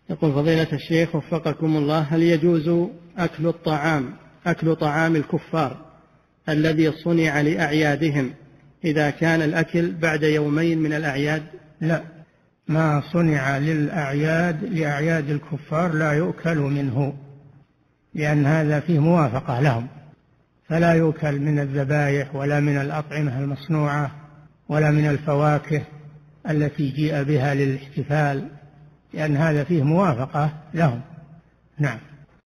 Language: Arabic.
يقول فضيلة الشيخ وفقكم الله، هل يجوز أكل طعام الكفار الذي صنع لأعيادهم إذا كان الأكل بعد يومين من الأعياد؟ لا، ما صنع لأعياد الكفار لا يؤكل منه، لأن هذا فيه موافقة لهم، فلا يؤكل من الذبائح ولا من الأطعمة المصنوعة ولا من الفواكه التي جيء بها للاحتفال، لأن هذا فيه موافقة لهم. نعم.